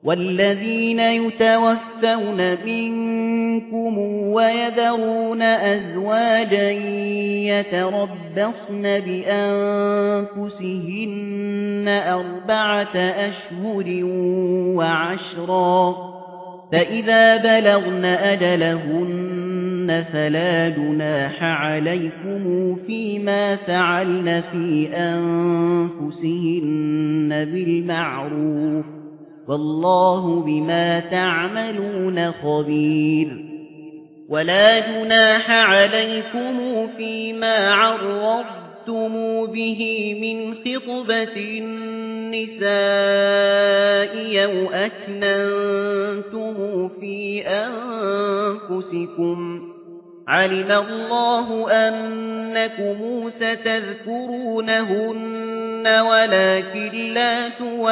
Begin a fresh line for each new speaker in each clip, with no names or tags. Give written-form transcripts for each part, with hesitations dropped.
والذين يتوفون منكم ويذرون أزواجا يتربصن بأنفسهن 4 أشهر و10 فإذا بلغن أجلهن فلا جناح عليكم فيما فعلن في أنفسهن بالمعروف والله بما تعملون خبير ولا جناح عليكم فيما عرضتم به من خطبة النساء أو أكننتم في أنفسكم علم الله أنكم ستذكرونهن ولكن لا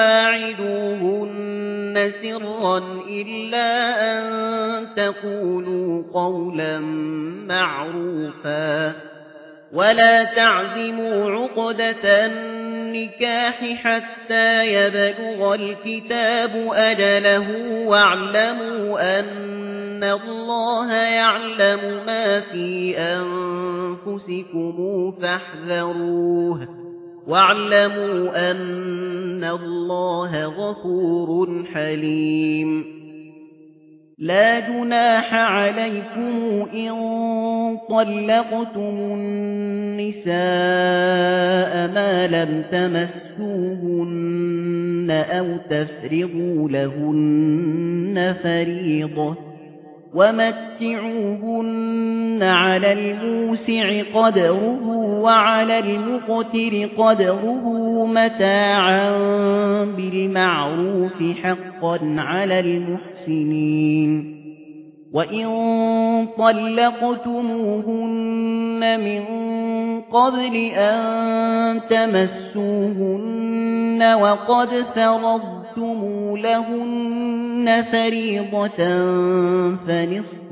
تواعدوهن سرا إلا أن تقولوا قولا معروفا ولا تعزموا عقدة النكاح حتى يبلغ الكتاب أجله واعلموا أن الله يعلم ما في أنفسكم فاحذروه واعلموا أن الله غفور حليم لا جناح عليكم إن طلقتم النساء ما لم تمسوهن أو تفرضوا لهن فريضة ومتعوهن على الموسع قدره وعلى المقتر قدره متاعا بالمعروف حقا على المحسنين وإن طلقتموهن من قبل أن تمسوهن وقد فرضتم لهن فريضة فنصف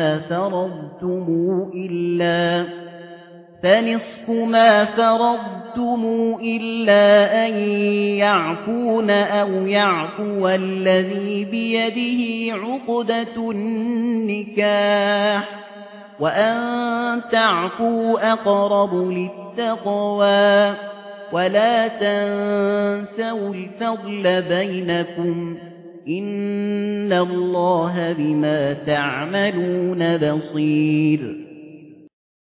ما فرضتم إلا أن يعفون أو يعفو الذي بيده عقدة النكاح وأن تعفوا أقرب للتقوى ولا تنسوا الفضل بينكم إن الله بما تعملون بصير